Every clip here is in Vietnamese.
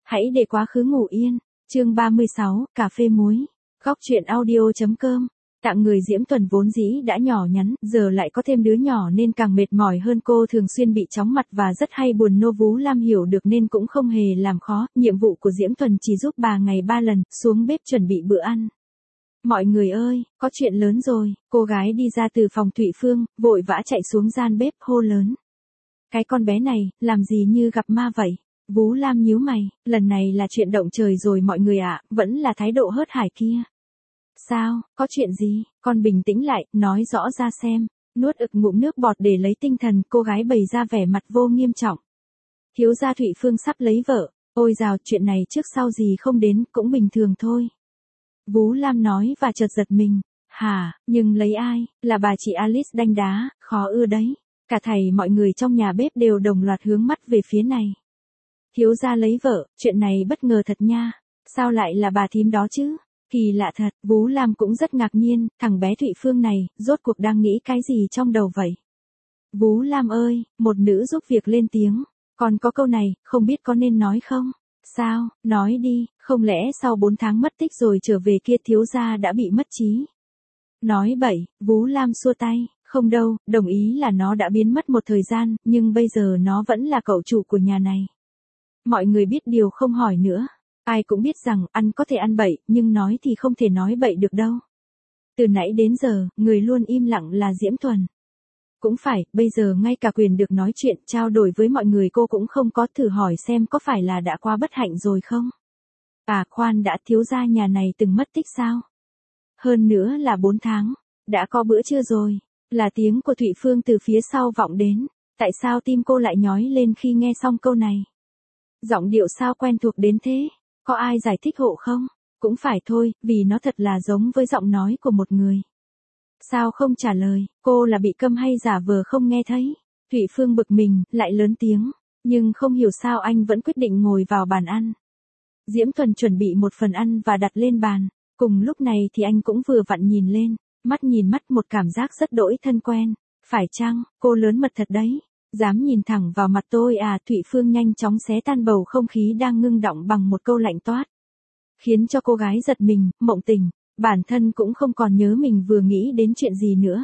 Hãy để quá khứ ngủ yên. Chương 36, cà phê muối. Góc truyện audio.com. Tạng người Diễm Tuần vốn dĩ đã nhỏ nhắn, giờ lại có thêm đứa nhỏ nên càng mệt mỏi hơn, cô thường xuyên bị chóng mặt và rất hay buồn nôn. Vú Lam hiểu được nên cũng không hề làm khó, nhiệm vụ của Diễm Tuần chỉ giúp bà ngày 3 lần, xuống bếp chuẩn bị bữa ăn. Mọi người ơi, có chuyện lớn rồi, cô gái đi ra từ phòng Thụy Phương, vội vã chạy xuống gian bếp hô lớn. Cái con bé này, làm gì như gặp ma vậy? Vú Lam nhíu mày, lần này là chuyện động trời rồi mọi người ạ, vẫn là thái độ hớt hải kia. Sao, có chuyện gì, con bình tĩnh lại, nói rõ ra xem. Nuốt ực ngụm nước bọt để lấy tinh thần, cô gái bày ra vẻ mặt vô nghiêm trọng. Thiếu gia Thụy Phương sắp lấy vợ, ôi dào, chuyện này trước sau gì không đến, cũng bình thường thôi. Vú Lam nói và chợt giật mình. Hả, nhưng lấy ai, là bà chị Alice đanh đá, khó ưa đấy. Cả thầy mọi người trong nhà bếp đều đồng loạt hướng mắt về phía này. Thiếu gia lấy vợ, chuyện này bất ngờ thật nha. Sao lại là bà thím đó chứ? Kỳ lạ thật, Vú Lam cũng rất ngạc nhiên, thằng bé Thụy Phương này, rốt cuộc đang nghĩ cái gì trong đầu vậy? Vú Lam ơi, một nữ giúp việc lên tiếng. Còn có câu này, không biết có nên nói không? Sao, nói đi, không lẽ sau 4 tháng mất tích rồi trở về kia thiếu gia đã bị mất trí? Nói bậy, Vú Lam xua tay, không đâu, đồng ý là nó đã biến mất một thời gian, nhưng bây giờ nó vẫn là cậu chủ của nhà này. Mọi người biết điều không hỏi nữa. Ai cũng biết rằng ăn có thể ăn bậy, nhưng nói thì không thể nói bậy được đâu. Từ nãy đến giờ, người luôn im lặng là Diễm Tuần. Cũng phải, bây giờ ngay cả quyền được nói chuyện, trao đổi với mọi người cô cũng không có, thử hỏi xem có phải là đã quá bất hạnh rồi không? À khoan đã, thiếu gia nhà này từng mất tích sao? Hơn nữa là 4 tháng, đã có bữa trưa rồi, là tiếng của Thụy Phương từ phía sau vọng đến. Tại sao tim cô lại nhói lên khi nghe xong câu này? Giọng điệu sao quen thuộc đến thế? Có ai giải thích hộ không? Cũng phải thôi, vì nó thật là giống với giọng nói của một người. Sao không trả lời, cô là bị câm hay giả vờ không nghe thấy? Thụy Phương bực mình, lại lớn tiếng, nhưng không hiểu sao anh vẫn quyết định ngồi vào bàn ăn. Diễm Tuần chuẩn bị một phần ăn và đặt lên bàn, cùng lúc này thì anh cũng vừa vặn nhìn lên, mắt nhìn mắt, một cảm giác rất đỗi thân quen. Phải chăng, cô lớn mật thật đấy? Dám nhìn thẳng vào mặt tôi à? Thụy Phương nhanh chóng xé tan bầu không khí đang ngưng đọng bằng một câu lạnh toát. Khiến cho cô gái giật mình, mộng tình, bản thân cũng không còn nhớ mình vừa nghĩ đến chuyện gì nữa.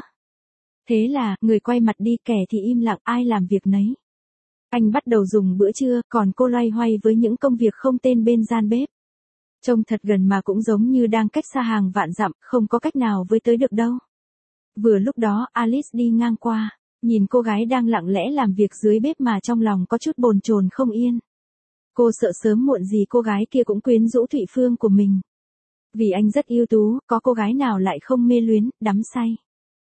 Thế là, người quay mặt đi, kẻ thì im lặng, ai làm việc nấy. Anh bắt đầu dùng bữa trưa, còn cô loay hoay với những công việc không tên bên gian bếp. Trông thật gần mà cũng giống như đang cách xa hàng vạn dặm, không có cách nào với tới được đâu. Vừa lúc đó, Alice đi ngang qua. Nhìn cô gái đang lặng lẽ làm việc dưới bếp mà trong lòng có chút bồn chồn không yên. Cô sợ sớm muộn gì cô gái kia cũng quyến rũ Thụy Phương của mình. Vì anh rất ưu tú, có cô gái nào lại không mê luyến, đắm say.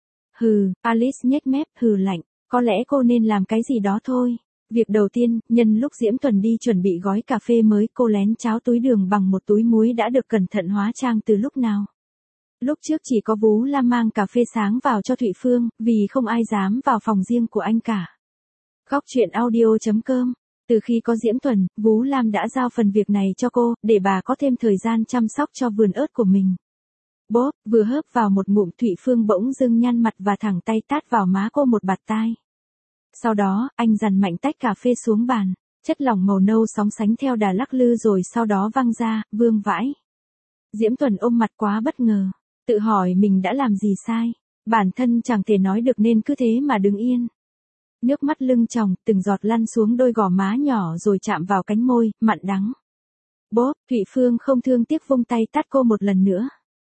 Hừ, Alice nhếch mép, hừ lạnh, có lẽ cô nên làm cái gì đó thôi. Việc đầu tiên, nhân lúc Diễm Tuần đi chuẩn bị gói cà phê mới, cô lén tráo túi đường bằng một túi muối đã được cẩn thận hóa trang từ lúc nào. Lúc trước chỉ có Vú Lam mang cà phê sáng vào cho Thụy Phương, vì không ai dám vào phòng riêng của anh cả. Góc truyện audio.com. Từ khi có Diễm Tuần, Vú Lam đã giao phần việc này cho cô, để bà có thêm thời gian chăm sóc cho vườn ớt của mình. Bốp, vừa hớp vào một ngụm, Thụy Phương bỗng dưng nhăn mặt và thẳng tay tát vào má cô một bạt tai. Sau đó, anh dằn mạnh tách cà phê xuống bàn, chất lỏng màu nâu sóng sánh theo đà lắc lư rồi sau đó văng ra, vương vãi. Diễm Tuần ôm mặt quá bất ngờ. Tự hỏi mình đã làm gì sai, bản thân chẳng thể nói được nên cứ thế mà đứng yên. Nước mắt lưng tròng, từng giọt lăn xuống đôi gò má nhỏ rồi chạm vào cánh môi, mặn đắng. Bốp, Thụy Phương không thương tiếc vung tay tát cô một lần nữa.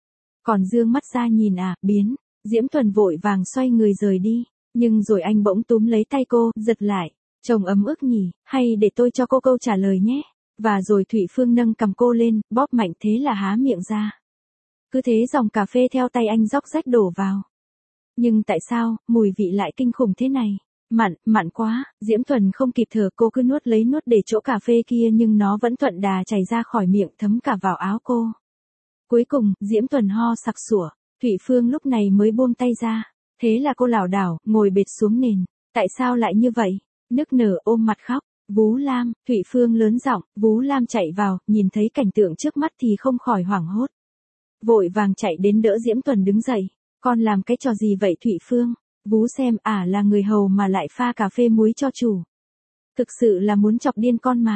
Còn dương mắt ra nhìn à, biến, Diễm Tuần vội vàng xoay người rời đi, nhưng rồi anh bỗng túm lấy tay cô, giật lại, chồng ấm ức nhỉ, hay để tôi cho cô câu trả lời nhé. Và rồi Thụy Phương nâng cầm cô lên, bóp mạnh thế là há miệng ra. Cứ thế dòng cà phê theo tay anh róc rách đổ vào. Nhưng tại sao, mùi vị lại kinh khủng thế này? Mặn, mặn quá, Diễm Tuần không kịp thở, cô cứ nuốt lấy nuốt để chỗ cà phê kia nhưng nó vẫn thuận đà chảy ra khỏi miệng, thấm cả vào áo cô. Cuối cùng, Diễm Tuần ho sặc sủa, Thụy Phương lúc này mới buông tay ra. Thế là cô lảo đảo, ngồi bệt xuống nền. Tại sao lại như vậy? Nức nở ôm mặt khóc. Vú Lam, Thụy Phương lớn giọng, Vú Lam chạy vào, nhìn thấy cảnh tượng trước mắt thì không khỏi hoảng hốt. Vội vàng chạy đến đỡ Diễm Tuần đứng dậy. Con làm cái trò gì vậy Thụy Phương? Vú xem là người hầu mà lại pha cà phê muối cho chủ. Thực sự là muốn chọc điên con mà.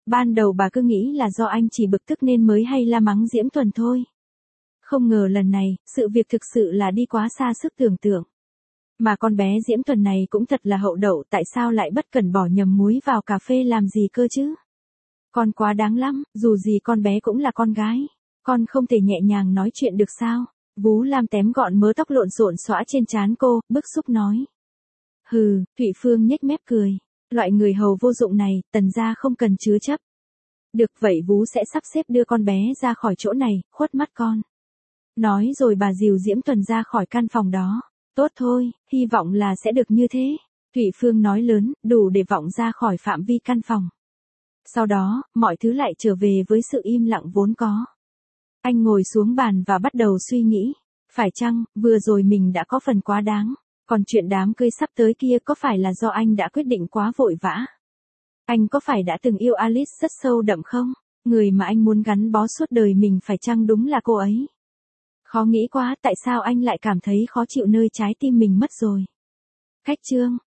Ban đầu bà cứ nghĩ là do anh chỉ bực tức nên mới hay la mắng Diễm Tuần thôi. Không ngờ lần này, sự việc thực sự là đi quá xa sức tưởng tượng. Mà con bé Diễm Tuần này cũng thật là hậu đậu, tại sao lại bất cẩn bỏ nhầm muối vào cà phê làm gì cơ chứ? Con quá đáng lắm, dù gì con bé cũng là con gái. Con không thể nhẹ nhàng nói chuyện được sao? Vú Lam tém gọn mớ tóc lộn xộn xõa trên trán cô, bức xúc nói. Hừ, Thụy Phương nhếch mép cười. Loại người hầu vô dụng này, Tần gia không cần chứa chấp. Được vậy Vú sẽ sắp xếp đưa con bé ra khỏi chỗ này, khuất mắt con. Nói rồi bà dìu Diễm Tuần ra khỏi căn phòng đó. Tốt thôi, hy vọng là sẽ được như thế. Thụy Phương nói lớn, đủ để vọng ra khỏi phạm vi căn phòng. Sau đó, mọi thứ lại trở về với sự im lặng vốn có. Anh ngồi xuống bàn và bắt đầu suy nghĩ. Phải chăng, vừa rồi mình đã có phần quá đáng. Còn chuyện đám cưới sắp tới kia có phải là do anh đã quyết định quá vội vã? Anh có phải đã từng yêu Alice rất sâu đậm không? Người mà anh muốn gắn bó suốt đời mình phải chăng đúng là cô ấy? Khó nghĩ quá, tại sao anh lại cảm thấy khó chịu nơi trái tim mình mất rồi? Khách chương